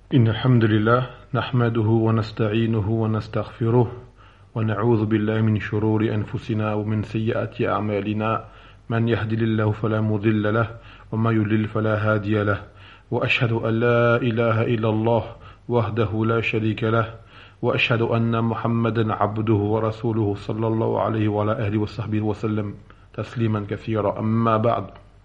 إن الحمد لله نحمده ونستعينه ونستغفره ونعوذ بالله من شرور أنفسنا ومن سيئات أعمالنا من يهدي الله فلا مضل له وما يضلل فلا هادي له وأشهد أن لا إله إلا الله وحده لا شريك له وأشهد أن محمدا عبده ورسوله صلى الله عليه وعلى آله وصحبه وسلم تسليما كثيرا أما بعد.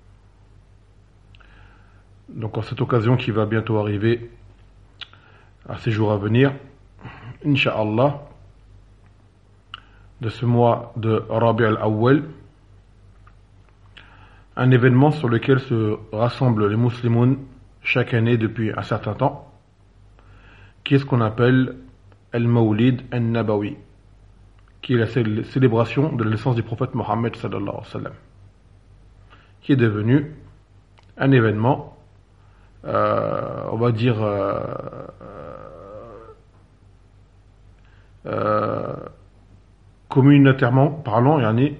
Donc en cette occasion qui va bientôt arriver, à ces jours à venir, Inch'Allah, de ce mois de Rabi' al-Awwal, un événement sur lequel se rassemblent les musulmans chaque année depuis un certain temps, qui est ce qu'on appelle Al-Mawlid al-Nabawi, qui est la célébration de la naissance du prophète Mohammed sallallahu alayhi wa sallam, qui est devenu un événement, on va dire, communautairement parlant,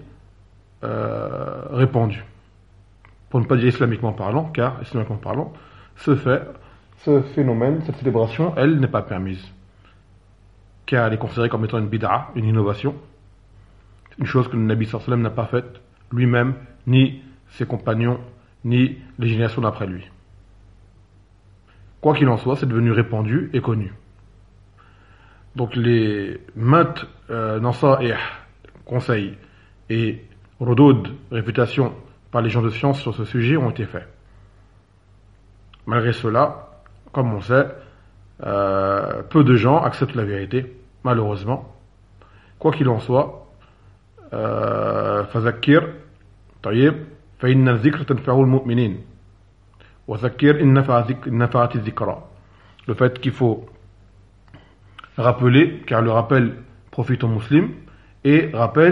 répandu. Pour ne pas dire islamiquement parlant, car islamiquement parlant, ce phénomène, cette célébration, elle n'est pas permise. Car elle est considérée comme étant une bid'a, une innovation, une chose que le Nabi sallallahu alayhi wa sallam n'a pas faite lui-même, ni ses compagnons, ni les générations d'après lui. Quoi qu'il en soit, c'est devenu répandu et connu. Donc les maintes nasa'ih, conseils et rudoud, réfutations par les gens de science sur ce sujet ont été faits. Malgré cela, comme on sait, peu de gens acceptent la vérité, malheureusement. Quoi qu'il en soit, فذكر طيب فإن الذكر تنفع المؤمنين وذكر إن نفعت الذكرى. Le fait qu'il faut rappeler, car le rappel profite aux musulmans, et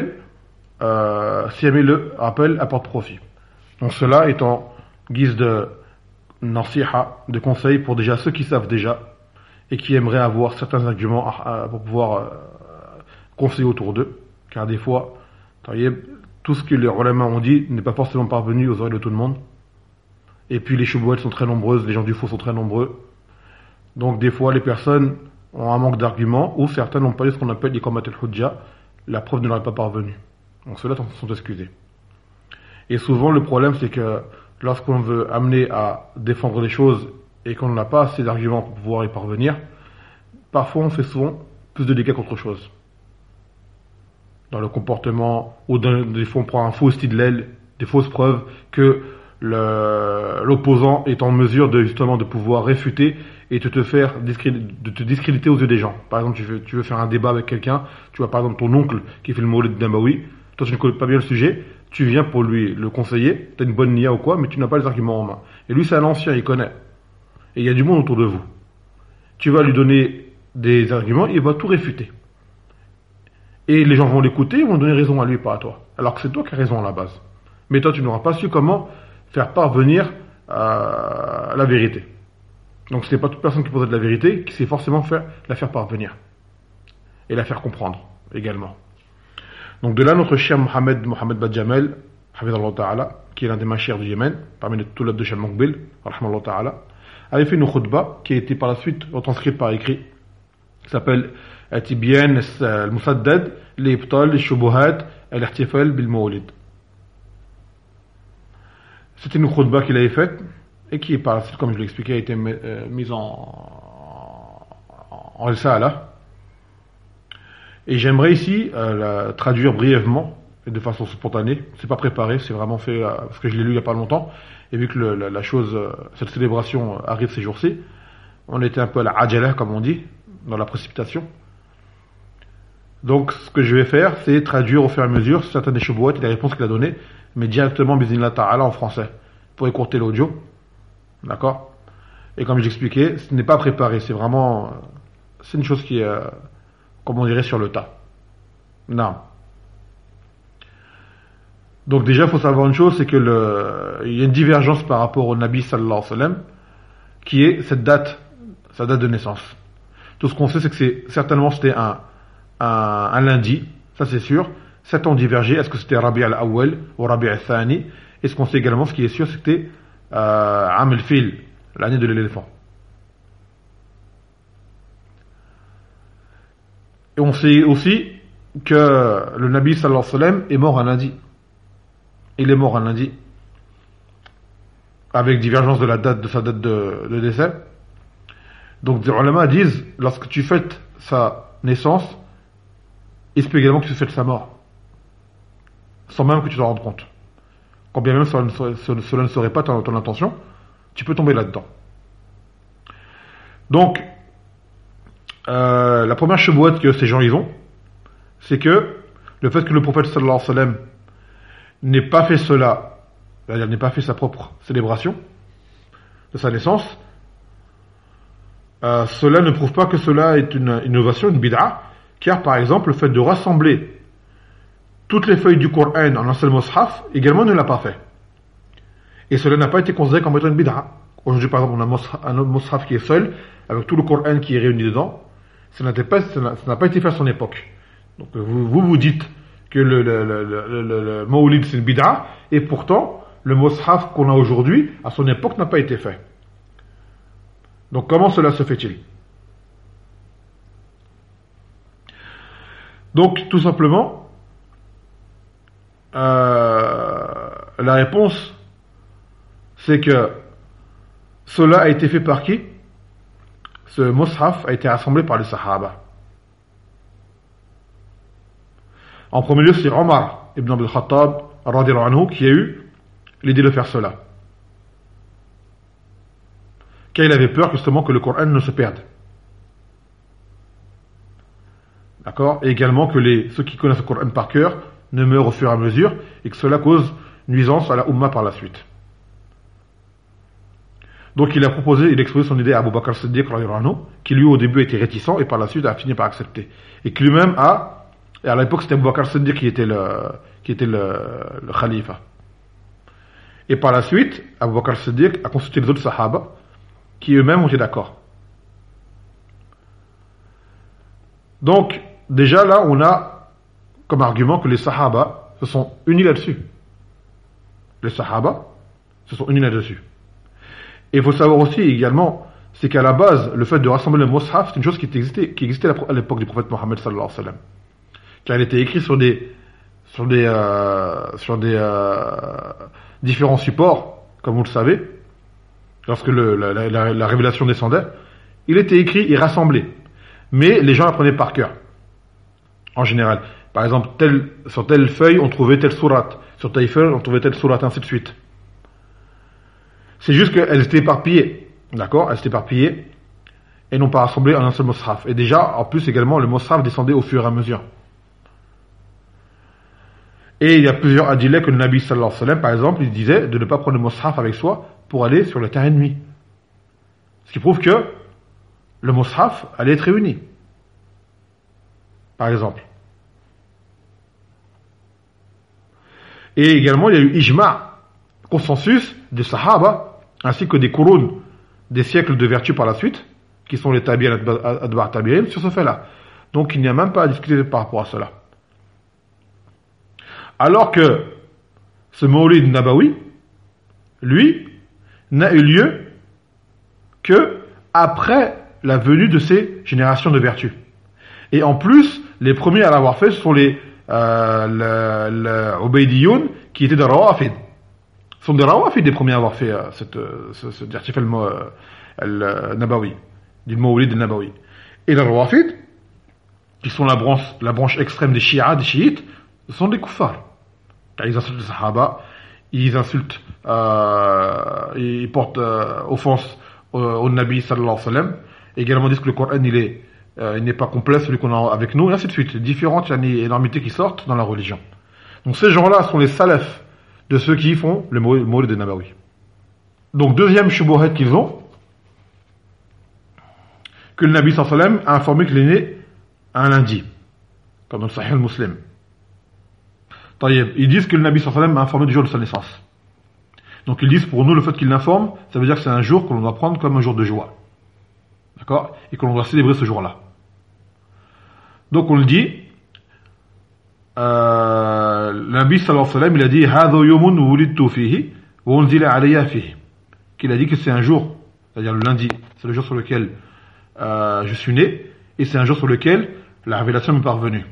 si jamais le rappel apporte profit. Donc cela est en guise de nasiha, de conseil pour déjà ceux qui savent déjà et qui aimeraient avoir certains arguments pour pouvoir conseiller autour d'eux, car des fois tout ce que les ulama ont dit n'est pas forcément parvenu aux oreilles de tout le monde, et puis les choubouettes sont très nombreuses, les gens du faux sont très nombreux, donc des fois les personnes ont un manque d'arguments, ou certains n'ont pas eu ce qu'on appelle iqamat al-hujja, la preuve ne leur est pas parvenue. Donc ceux-là sont excusés. Et souvent le problème c'est que lorsqu'on veut amener à défendre les choses et qu'on n'a pas assez d'arguments pour pouvoir y parvenir, parfois on fait souvent plus de dégâts qu'autre chose. Dans le comportement, ou des fois on prend un faux style, des fausses preuves que l'opposant est en mesure de pouvoir réfuter et de te discréditer aux yeux des gens. Par exemple, tu veux faire un débat avec quelqu'un, tu vois par exemple ton oncle qui fait le Mawlid Nabawi, toi tu ne connais pas bien le sujet, tu viens pour lui le conseiller, tu as une bonne nia ou quoi, mais tu n'as pas les arguments en main. Et lui c'est un ancien, il connaît. Et il y a du monde autour de vous. Tu vas lui donner des arguments, il va tout réfuter. Et les gens vont l'écouter, ils vont donner raison à lui, pas à toi. Alors que c'est toi qui as raison à la base. Mais toi tu n'auras pas su comment faire parvenir à la vérité. Donc ce n'est pas toute personne qui possède la vérité qui sait forcément la faire parvenir. Et la faire comprendre également. Donc de là, notre cher Mohamed Badjamel, Hafidhallah Ta'ala, qui est l'un des machers du Yémen, parmi les toulab de Cheikh Mokbil, Rahmallah Ta'ala, avait fait une khutbah qui a été par la suite retranscrite par écrit, qui s'appelle Tibyan al-Musaddad, l'Ibtal, al-Shubuhat, al-Ihtifal bil-Mawlid. C'était une khutbah qu'il avait faite, et qui, par la suite, comme je l'ai expliqué, a été mise en risala. Et j'aimerais ici la traduire brièvement, et de façon spontanée. C'est pas préparé, c'est vraiment fait parce que je l'ai lu il y a pas longtemps, et vu que la chose, cette célébration arrive ces jours-ci, on était un peu à la ajala, comme on dit, dans la précipitation. Donc ce que je vais faire, c'est traduire au fur et à mesure certaines des choubouettes et les réponses qu'il a données, mais directement biznillah ta'ala en français, pour écourter l'audio. D'accord? Et comme j'expliquais, ce n'est pas préparé, c'est une chose qui est, comme on dirait, sur le tas. Non. Donc déjà, il faut savoir une chose, c'est que il y a une divergence par rapport au Nabi sallallahu alayhi wa sallam, qui est sa date de naissance. Tout ce qu'on sait, c'est que c'était un lundi, ça c'est sûr. Certains ont divergé, est-ce que c'était Rabi' al-Awwal ou Rabi' al-Thani? Et ce qu'on sait également, ce qui est sûr, c'était Am al-Fil, l'année de l'éléphant. Et on sait aussi que le Nabi sallallahu alayhi wa sallam est mort un lundi. Il est mort un lundi. Avec divergence de la date, de sa date de décès. Donc, les ulama disent, lorsque tu fêtes sa naissance, il se peut également que tu fêtes sa mort. Sans même que tu t'en rendes compte. Quand bien même cela ne serait pas ton intention, tu peux tomber là-dedans. Donc, la première chebouette que ces gens ils ont, c'est que le fait que le prophète sallallahu alayhi wa sallam n'ait pas fait cela, c'est-à-dire n'ait pas fait sa propre célébration de sa naissance, cela ne prouve pas que cela est une innovation, une bid'a, car par exemple le fait de rassembler toutes les feuilles du Coran en un seul mushaf également ne l'a pas fait. Et cela n'a pas été considéré comme étant une bid'a. Aujourd'hui par exemple on a un autre mushaf qui est seul, avec tout le Coran qui est réuni dedans, ça n'a pas été fait à son époque. Donc vous dites que le Mawlid c'est une bid'a, et pourtant le mushaf qu'on a aujourd'hui, à son époque, n'a pas été fait. Donc comment cela se fait-il? Donc tout simplement, la réponse c'est que cela a été fait par qui? Ce mushaf a été rassemblé par les Sahaba. En premier lieu, c'est Omar ibn Abdul Khattab radhiyallahu anhu qui a eu l'idée de faire cela. Car il avait peur justement que le Coran ne se perde. D'accord? Et également que ceux qui connaissent le Coran par cœur ne meurent au fur et à mesure et que cela cause nuisance à la Ummah par la suite. Donc il a exposé son idée à Abu Bakr Siddiq radhiyallahu anhu, qui lui au début était réticent et par la suite a fini par accepter. Et qui lui-même et à l'époque c'était Abu Bakr Siddiq qui était le khalifa. Et par la suite, Abu Bakr Siddiq a consulté les autres Sahaba, qui eux-mêmes ont été d'accord. Donc, déjà là, on a comme argument que les Sahaba se sont unis là-dessus. Les Sahaba se sont unis là-dessus. Et il faut savoir aussi également, c'est qu'à la base, le fait de rassembler le mushaf, c'est une chose qui existait à l'époque du prophète Mohammed sallallahu alayhi wa sallam. Car il était écrit sur des différents supports, comme vous le savez, lorsque la révélation descendait, il était écrit et rassemblé. Mais les gens l'apprenaient par cœur, en général. Par exemple, sur telle feuille, on trouvait telle sourate. Sur telle feuille, on trouvait telle sourate, ainsi de suite. C'est juste qu'elles étaient éparpillées. D'accord? Elles étaient éparpillées et non pas rassemblées en un seul mushaf. Et déjà, en plus également, le mushaf descendait au fur et à mesure. Et il y a plusieurs hadiths que le Nabi sallallahu alayhi wa sallam, par exemple, il disait de ne pas prendre le mushaf avec soi pour aller sur le terrain ennemi. Ce qui prouve que le mushaf allait être réuni. Par exemple. Et également, il y a eu ijma', consensus des sahaba, ainsi que des couronnes, des siècles de vertu par la suite, qui sont les tabi'in adbar tabi'in, sur ce fait-là. Donc il n'y a même pas à discuter par rapport à cela. Alors que ce Mawlid Nabawi, lui, n'a eu lieu que après la venue de ces générations de vertu. Et en plus, les premiers à l'avoir fait sont les Ubaydiyoun, qui étaient des Rawafid. Ce sont des Rawafid les premiers à avoir fait cet article Nabawi, du Mawlid Nabawi. Et les Rawafid, qui sont la branche extrême des chiites, ce sont des kuffars. Car ils insultent les Sahaba, ils insultent, ils portent offense au Nabi sallallahu alayhi wa sallam. Et également disent que le Coran il n'est pas complet, celui qu'on a avec nous, et ainsi de suite. Différentes énormités qui sortent dans la religion. Donc ces gens-là sont les salafs de ceux qui font le Mawlid Nabawi. Donc deuxième shubuhat qu'ils ont, que le Nabi sallallahu alayhi wa sallam a informé qu'il est né un lundi, comme dans le Sahih al-Muslim. Ils disent que le Nabi sallallahu alayhi wa sallam a informé du jour de sa naissance. Donc ils disent pour nous le fait qu'il l'informe, ça veut dire que c'est un jour que l'on doit prendre comme un jour de joie. D'accord? Et que l'on doit célébrer ce jour-là. Donc on le dit, le Nabi sallallahu alayhi wa sallam il a dit هذا يوم ولدت فيه وأنزل علي فيه, qu'il a dit que c'est un jour, c'est-à-dire le lundi, c'est le jour sur lequel je suis né, et c'est un jour sur lequel la révélation m'est parvenue.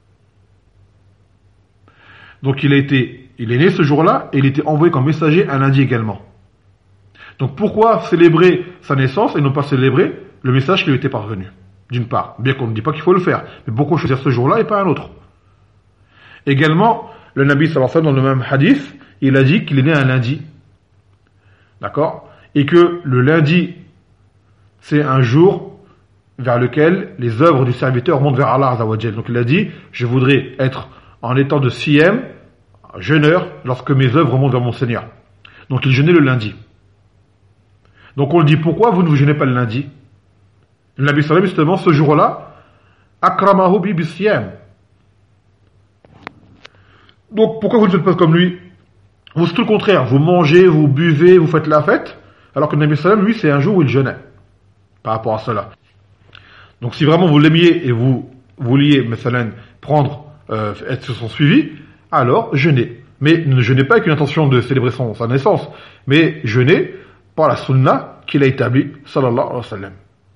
Donc il est né ce jour-là et il était envoyé comme messager un lundi également. Donc pourquoi célébrer sa naissance et ne pas célébrer le message qui lui était parvenu? D'une part, bien qu'on ne dit pas qu'il faut le faire, mais pourquoi choisir ce jour-là et pas un autre? Également, le Nabi sallallahu alayhi wa sallam, dans le même hadith, il a dit qu'il est né un lundi. D'accord? Et que le lundi, c'est un jour vers lequel les œuvres du serviteur montent vers Allah Azza wa Jal. Donc il a dit, je voudrais être en étant de siyam, jeûneur, lorsque mes œuvres montent vers mon Seigneur. Donc il jeûnait le lundi. Donc on le dit, pourquoi vous ne vous jeûnez pas le lundi? Le Nabi sallam, justement, ce jour-là, akramahu bi bisiyam. Donc pourquoi vous ne faites pas comme lui? Vous, c'est tout le contraire. Vous mangez, vous buvez, vous faites la fête, alors que le Nabi sallam, lui, c'est un jour où il jeûnait. Par rapport à cela. Donc si vraiment vous l'aimiez et vous vouliez, مثلا, prendre, être sur son suivi, alors jeûnez. Mais ne jeûnez pas avec une intention de célébrer sa naissance, mais jeûnez par la sunna qu'il a établie, sallallahu alayhi wa sallam.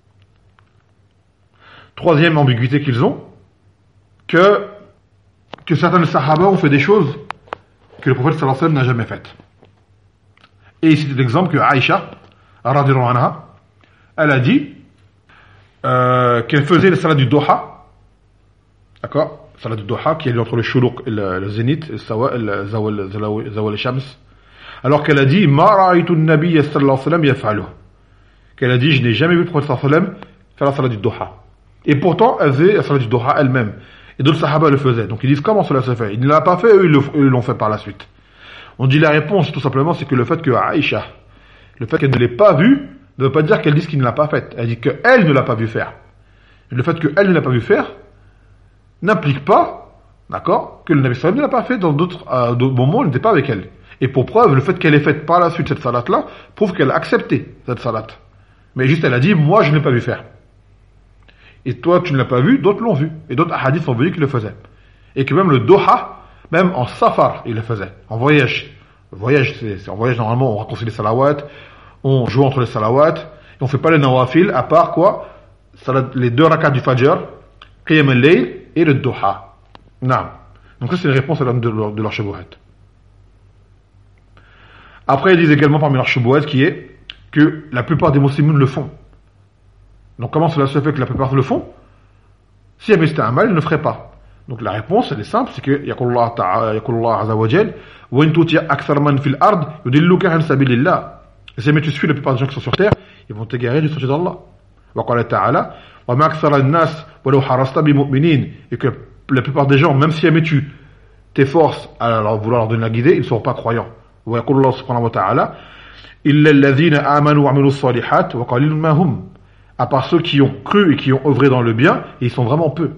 Troisième ambiguïté qu'ils ont, que certains sahaba ont fait des choses que le prophète sallallahu alayhi wa sallam n'a jamais faites. Et ici, c'est l'exemple que Aïcha, radhiyallahu anha, elle a dit qu'elle faisait la salat du Doha, d'accord, salat du Doha qui est entre le Shuruq et le Zénith, le Zawal Shams, alors qu'elle a dit ma ra'aytu an-nabiy sallallahu alayhi wa sallam yaf'aluhu, qu'elle a dit je n'ai jamais vu le prophète sallallahu alayhi wa sallam faire la salat du Doha, et pourtant elle faisait la salat du Doha elle-même, et d'autres sahaba le faisaient. Donc ils disent comment cela se fait? Il ne l'a pas fait, eux ils l'ont fait par la suite. On dit la réponse tout simplement, c'est que le fait que Aïcha, le fait qu'elle ne l'ait pas vu, ne veut pas dire qu'elle dise qu'il ne l'a pas faite. Elle dit qu'elle ne l'a pas vu faire. Et le fait qu'elle ne l'a pas vu faire n'implique pas, d'accord, que le Nabi sallam ne l'a pas fait dans d'autres moments où il n'était pas avec elle. Et pour preuve, le fait qu'elle ait faite par la suite cette salat-là prouve qu'elle a accepté cette salat. Mais juste elle a dit, moi je ne l'ai pas vu faire. Et toi tu ne l'as pas vu, d'autres l'ont vu. Et d'autres hadiths sont venus qui le faisaient. Et que même le Doha, même en safar, il le faisait. En voyage. Le voyage, c'est en voyage normalement, on raccourcit les salawats, on joue entre les salawats, et on fait pas les nawafil, à part quoi? Les 2 rakats du Fajr, Qiyam al-Layl et le Duha. Non. Donc ça c'est une réponse de leur shubuhat. Après ils disent également parmi leur shubuhat qui est que la plupart des musulmans le font. Donc comment cela se fait que la plupart le font? Si jamais c'était un mal, ils ne le feraient pas. Donc la réponse elle est simple, c'est que yaqulullah ta'ala, yaqulullah azza wa jal, wa in tuti akthar man fil ard yudilluka an sabilillah. Et si tu suis la plupart des gens qui sont sur terre, ils vont t'égarer du sentier d'Allah. Wa qala ta'ala, wa ma akthara an-nas walau harasta bi mu'minin, et que la plupart des gens, même si jamais tu t'efforces à vouloir leur donner la guidée, ils ne seront pas croyants. Wa yaqulullah subhanahu wa ta'ala, illa alladhina amanu wa amilus salihat wa qalilun ma hum. À part ceux qui ont cru et qui ont œuvré dans le bien, et ils sont vraiment peu.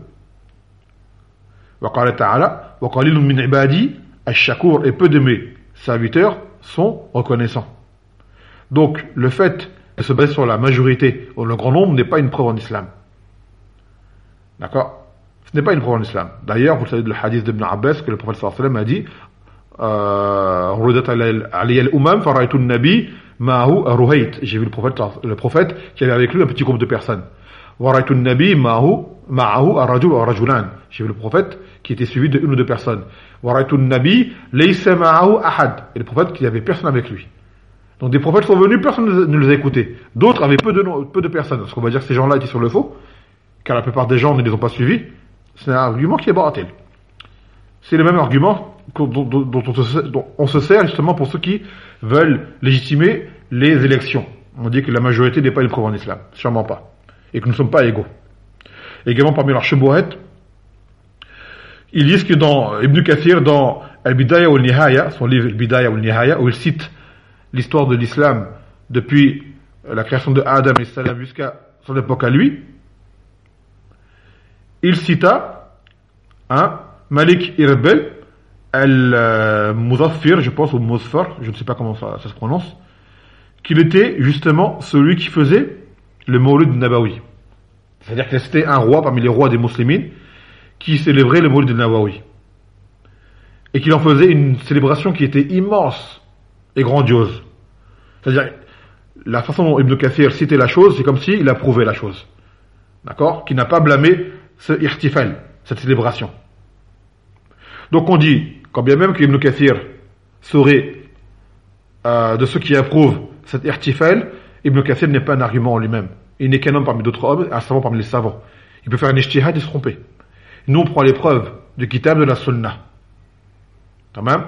وقال تعالى وقليل من عبادي الشكور, et peu de mes serviteurs sont reconnaissants. Donc le fait de se baser sur la majorité ou le grand nombre n'est pas une preuve en islam. D'accord? Ce n'est pas une preuve en islam. D'ailleurs, vous savez le hadith d'Ibn Abbas que le prophète sallallahu alayhi wa sallam a dit rudat alayya al-umam fara'aytu an-nabi ma'ahu ruhayt. J'ai vu le prophète qui avait avec lui un petit groupe de personnes. Wa ra'aytu an-nabi ma'ahu ar-rajul wa rajulan. J'ai vu le prophète qui était suivi de 1 ou 2 personnes. Wa ra'aytu an-nabi laysa ma'ahu ahad. Et le prophète qui avait personne avec lui. Donc des prophètes sont venus, personne ne les a écoutés. D'autres avaient peu de personnes. Est-ce qu'on va dire que ces gens-là étaient sur le faux? Car la plupart des gens ne les ont pas suivis. C'est un argument qui est baratel. C'est le même argument dont on se sert justement pour ceux qui veulent légitimer les élections. On dit que la majorité n'est pas une preuve en islam. Sûrement pas. Et que nous ne sommes pas égaux. Également parmi leurs shubuhat, ils disent que dans Ibn Kathir, dans Al-Bidaya ou Al-Nihaya, son livre Al-Bidaya ou Al-Nihaya, où il cite l'histoire de l'islam depuis la création de Adam et Salam jusqu'à son époque à lui, il cita Malik Irbel Al-Muzaffir, je pense, ou Muzfar, je ne sais pas comment ça se prononce, qu'il était justement celui qui faisait le Mawlid Nabawi. C'est-à-dire que c'était un roi parmi les rois des musulmans qui célébrait le Mawlid Nabawi. Et qu'il en faisait une célébration qui était immense et grandiose. C'est-à-dire, la façon dont Ibn Kathir citait la chose, c'est comme s'il approuvait la chose. D'accord? Qui n'a pas blâmé ce ihtifal, cette célébration. Donc on dit, quand bien même qu'Ibn Kathir serait de ceux qui approuvent cet ihtifal, Ibn Kathir n'est pas un argument en lui-même. Il n'est qu'un homme parmi d'autres hommes, un savant parmi les savants. Il peut faire un ijtihad et se tromper. Nous, on prend les preuves du kitab de la sunnah. Tamam.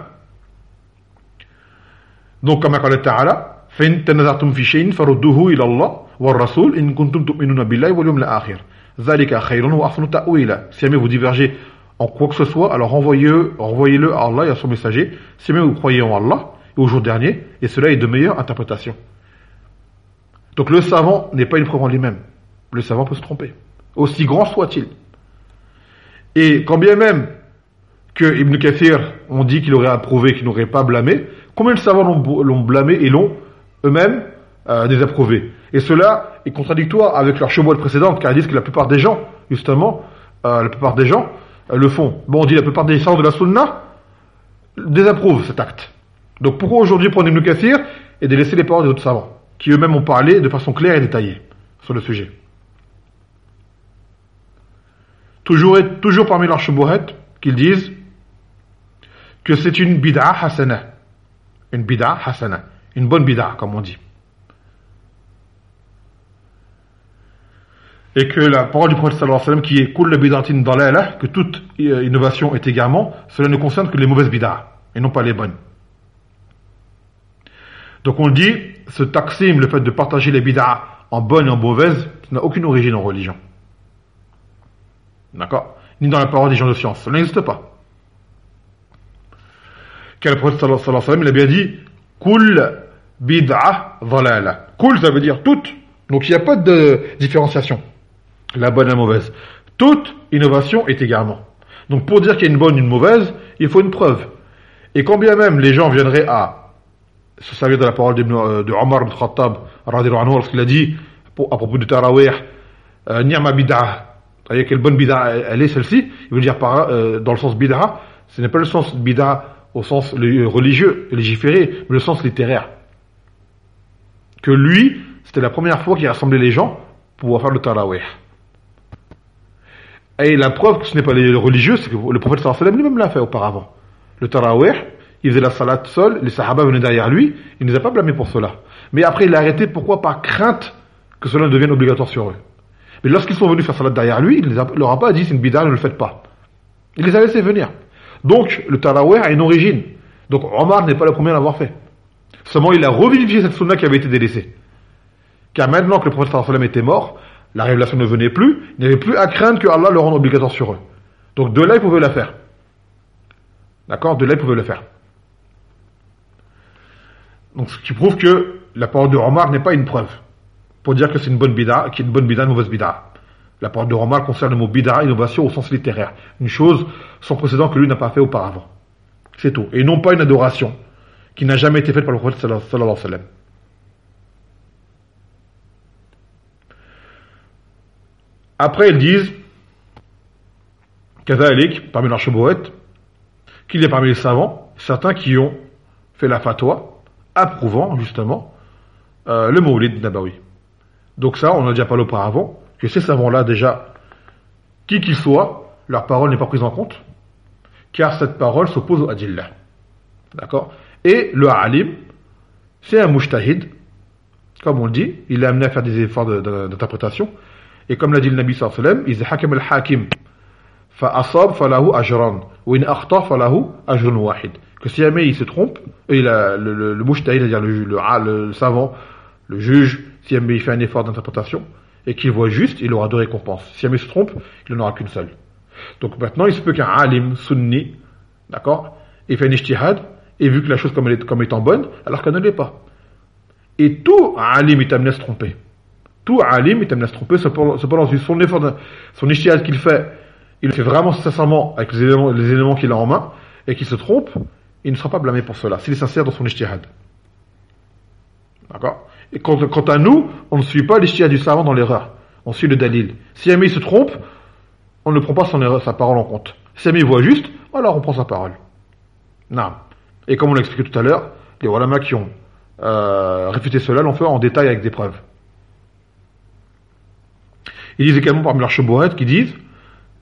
Donc, comme قال تعالى فإن تنازعتم في شيء فردوه إلى الله والرسول إن كنتم تؤمنون بالله واليوم الآخر ذلك خير وأحسن تأويلا. Si jamais vous divergez en quoi que ce soit, alors renvoyez-le à Allah et à son messager. Si jamais vous croyez en Allah et au jour dernier, et cela est de meilleure interprétation. Donc le savant n'est pas une preuve en lui-même. Le savant peut se tromper, aussi grand soit-il. Et quand bien même que Ibn Kathir, on dit qu'il aurait approuvé, qu'il n'aurait pas blâmé, combien de savants l'ont blâmé et l'ont eux-mêmes désapprouvé? Et cela est contradictoire avec leur shubhat précédente, car ils disent que la plupart des gens, justement, le font. Bon, on dit la plupart des savants de la sunna désapprouvent cet acte. Donc pourquoi aujourd'hui prendre Ibn Kathir et de laisser les paroles des autres savants, qui eux-mêmes ont parlé de façon claire et détaillée sur le sujet? Toujours parmi leurs shubhat, qu'ils disent que c'est une bid'a hasana. Une bid'a hasana. Une bonne bid'a, comme on dit. Et que la parole du prophète sallallahu alayhi wa sallam, qui est kull bid'atin dalalah, que toute innovation est égarement, cela ne concerne que les mauvaises bid'a, et non pas les bonnes. Donc on dit, ce taqsim, le fait de partager les bid'a en bonnes et en mauvaises, n'a aucune origine en religion. D'accord? Ni dans la parole des gens de science. Ça n'existe pas. Car le prophète sallallahu alayhi wa sallam, il a bien dit kull bid'a dhalala. Kull, ça veut dire toute. Donc il n'y a pas de différenciation. La bonne et la mauvaise. Toute innovation est égarement. Donc pour dire qu'il y a une bonne et une mauvaise, il faut une preuve. Et quand bien même les gens viendraient à se servir de la parole de Omar ibn Khattab, lorsqu'il a dit à propos du Tarawih, Ni'ma bid'a. Vous voyez quelle bonne bid'a elle est celle-ci. Il veut dire dans le sens bid'a, ce n'est pas le sens bid'a au sens religieux, légiféré, mais le sens littéraire. Que lui, c'était la première fois qu'il rassemblait les gens pour pouvoir faire le tarawih. Et la preuve que ce n'est pas les religieux, c'est que le prophète sallallahu alayhi wa sallam lui-même l'a fait auparavant. Le tarawih, il faisait la salat seul, les sahaba venaient derrière lui, il ne les a pas blâmés pour cela. Mais après, il l'a arrêté, pourquoi? Par crainte que cela ne devienne obligatoire sur eux. Mais lorsqu'ils sont venus faire salat derrière lui, il ne leur a pas dit c'est une bid'a, ne le faites pas. Il les a laissés venir. Donc, le tarawih a une origine. Donc, Omar n'est pas le premier à l'avoir fait. Seulement, il a revivifié cette sunna qui avait été délaissée. Car maintenant que le prophète sallallahu alayhi wa sallam était mort, la révélation ne venait plus, il n'y avait plus à craindre que Allah le rende obligatoire sur eux. Donc, de là, il pouvait la faire. D'accord? De là, il pouvait le faire. Donc, ce qui prouve que la parole de Omar n'est pas une preuve pour dire que c'est une bonne bid'a, qu'il y a une bonne bid'a, une mauvaise bid'a. La parole de Omar concerne le mot bid'a, innovation au sens littéraire. Une chose sans précédent que lui n'a pas fait auparavant. C'est tout. Et non pas une adoration qui n'a jamais été faite par le prophète sallallahu alayhi wa sallam. Après, ils disent, Kazalik, parmi leurs shubhat, qu'il y a parmi les savants, certains qui ont fait la fatwa, approuvant, justement, le Mawlid Nabawi. Donc ça, on a déjà parlé auparavant, que ces savants-là, déjà, qui qu'ils soient, leur parole n'est pas prise en compte, car cette parole s'oppose au adillah. D'accord? Et le alim, c'est un mujtahid, comme on le dit, il est amené à faire des efforts d'interprétation, et comme l'a dit le Nabi sallallahu alayhi wa sallam, إذا حكم الحاكم فأصاب فله أجران وإن أخطأ فله أجر واحد. Que si jamais il se trompe, et le mujtahid, c'est-à-dire le savant, le juge, si jamais il fait un effort d'interprétation, et qu'il voit juste, il aura deux récompenses. Si jamais il se trompe, il n'en aura qu'une seule. Donc maintenant, il se peut qu'un alim sunni, d'accord, il fait un ijtihad, et vu que la chose comme étant bonne, alors qu'elle ne l'est pas. Et tout alim est amené à se tromper. Tout alim est amené à se tromper, cependant, son effort, son ijtihad qu'il fait, il le fait vraiment sincèrement avec les éléments qu'il a en main, et qu'il se trompe, il ne sera pas blâmé pour cela, s'il est sincère dans son ijtihad. D'accord? Et quant à nous, on ne suit pas l'ijtihad du savant dans l'erreur. On suit le dalil. Si jamais il se trompe, on ne prend pas sa parole en compte. Si jamais il voit juste, alors on prend sa parole. Non. Et comme on l'a expliqué tout à l'heure, les ulama qui ont réfuté cela l'ont fait en détail avec des preuves. Ils disent également parmi leurs shubhat qui disent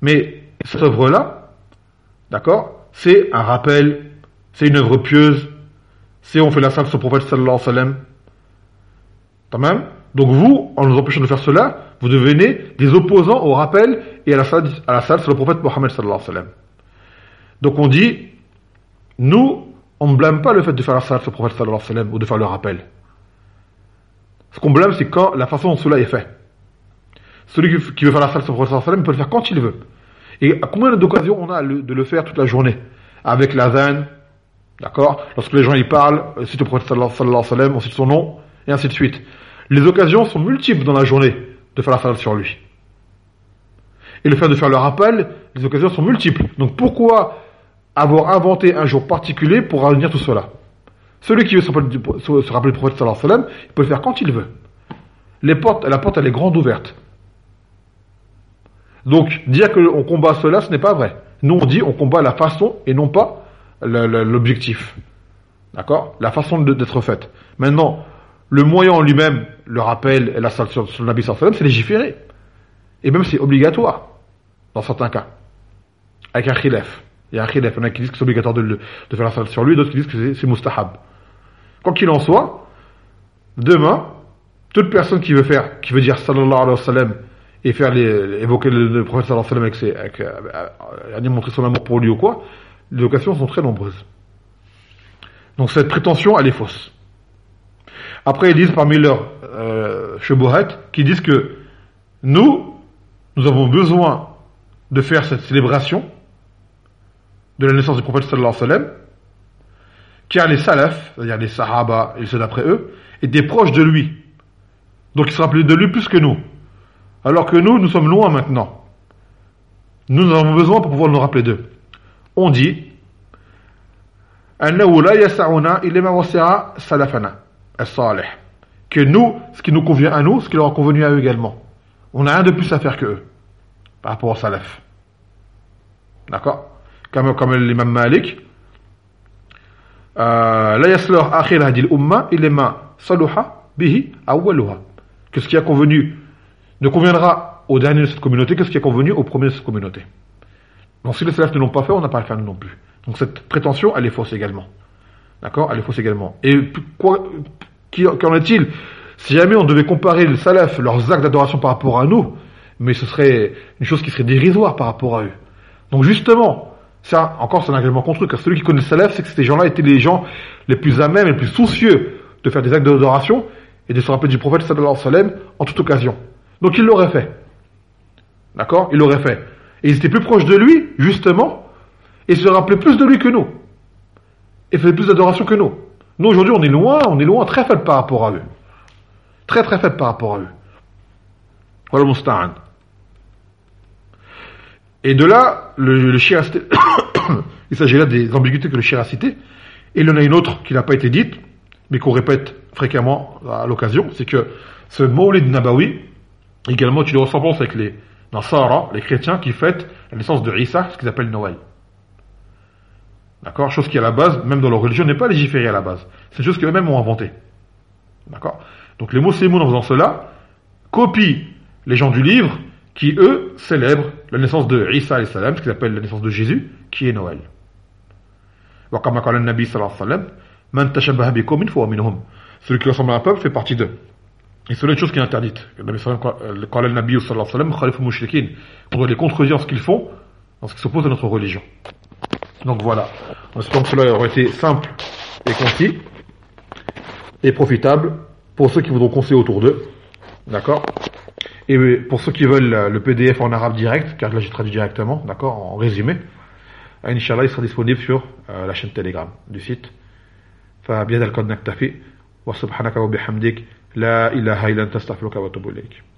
Mais cette œuvre-là, d'accord, c'est un rappel, c'est une œuvre pieuse, c'est on fait la salle sur le prophète sallallahu alayhi wa sallam. Tamam. Donc vous, en nous empêchant de faire cela, vous devenez des opposants au rappel et à la salle sur le prophète Mohammed sallallahu alayhi wa sallam. Donc on dit, nous, on ne blâme pas le fait de faire la salle sur le prophète sallallahu alayhi wa sallam ou de faire le rappel. Ce qu'on blâme, c'est quand la façon dont cela est fait. Celui qui veut faire la salle sur le prophète sallallahu alayhi wa sallam, il peut le faire quand il veut. Et à combien d'occasions on a de le faire toute la journée? Avec l'adhan, d'accord? Lorsque les gens y parlent, cite le prophète sallallahu alayhi wa sallam, on cite son nom, et ainsi de suite. Les occasions sont multiples dans la journée de faire la salat sur lui. Et le fait de faire le rappel, les occasions sont multiples. Donc pourquoi avoir inventé un jour particulier pour réunir tout cela? Celui qui veut se rappeler du prophète sallallahu alayhi wa sallam, il peut le faire quand il veut. La porte elle est grande ouverte. Donc dire qu'on combat cela, ce n'est pas vrai. Nous on dit on combat la façon et non pas l'objectif. D'accord? La façon d'être faite. Maintenant, le moyen en lui-même, le rappel et la salle sur le Nabi sallallahu alayhi wa sallam, c'est légiféré. Et même c'est obligatoire, dans certains cas. Avec un khilaf. Il y a un khilaf. Il y en a qui disent que c'est obligatoire de faire la salle sur lui, d'autres qui disent que c'est mustahab. Quoi qu'il en soit, demain, toute personne qui veut dire sallallahu alayhi wa sallam et évoquer le prophète sallallahu alayhi wa sallam avec montrer son amour pour lui ou quoi, les occasions sont très nombreuses. Donc cette prétention, elle est fausse. Après, ils disent parmi leurs shubuhat, qui disent que nous avons besoin de faire cette célébration de la naissance du prophète sallallahu alayhi wa sallam, car les salafs, c'est-à-dire les sahaba et ceux d'après eux, étaient proches de lui. Donc ils se rappelaient de lui plus que nous. Alors que nous sommes loin maintenant. Nous avons besoin pour pouvoir nous rappeler d'eux. On dit أنه لا يسعنا إلا ما وسع سلفنا الصالح, que nous, ce qui nous convient à nous, ce qui leur a convenu à eux également. On n'a rien de plus à faire que eux, par rapport au salaf. D'accord? Comme l'imam Malik, لا يصلح آخر هذه الأمة إلا ما صلح به أولها, que ce qui a convenu ne conviendra au dernier de cette communauté que ce qui a convenu au premier de cette communauté. Donc si les salafs ne l'ont pas fait, on n'a pas à le faire nous non plus. Donc cette prétention, elle est fausse également. D'accord? Elle est fausse également. Et qu'en est-il si jamais on devait comparer les salafs, leurs actes d'adoration par rapport à nous, mais ce serait une chose qui serait dérisoire par rapport à eux. Donc justement, ça, encore, c'est un argument contre eux, car celui qui connaît les salafs, c'est que ces gens-là étaient les gens les plus à même et les plus soucieux de faire des actes d'adoration et de se rappeler du prophète sallallahu alayhi wa sallam en toute occasion. Donc ils l'auraient fait. D'accord? Ils l'auraient fait. Et ils étaient plus proches de lui, justement, et se rappelaient plus de lui que nous. Et faisaient plus d'adoration que nous. Nous, aujourd'hui, on est loin, très faible par rapport à eux. Très très faible par rapport à eux. Voilà mon musta'an. Et de là, le shir a cité, il s'agit là des ambiguïtés que le shir a citées. Et il y en a une autre qui n'a pas été dite, mais qu'on répète fréquemment à l'occasion, c'est que ce Mawlid Nabawi, également, tu le ressemblances avec les Nasara, les chrétiens qui fêtent la naissance de Isa, ce qu'ils appellent Noël. D'accord? Chose qui à la base, même dans leur religion, n'est pas légiférée à la base. C'est une chose qu'eux-mêmes ont inventée. D'accord? Donc les musulmans, en faisant cela, copient les gens du livre qui, eux, célèbrent la naissance de Isa alayhi salam, ce qu'ils appellent la naissance de Jésus, qui est Noël. وَكَمَا قَالَ النَّبِي صلى الله عليه وسلم مَنْ تَشَبَّهَ بِقَوْمٍ فَهُوَ مِنْهُمْ. Celui qui ressemble à un peuple fait partie d'eux. Et c'est une chose qui est interdite. Quand le Nabi sallallahu alayhi wa sallam, khaliful mushrikin, on doit les contredire dans ce qu'ils font, dans ce qui s'oppose à notre religion. Donc voilà. On espère que cela aurait été simple et concis et profitable pour ceux qui voudront conseiller autour d'eux. D'accord? Et pour ceux qui veulent le PDF en arabe direct, car là j'ai traduit directement, d'accord, en résumé, Inch'Allah, il sera disponible sur la chaîne Telegram du site. فبهذا القدر نكتفي وسبحانك وبحمدك لا إله إلا أنت أستغفرك وأتوب إليك.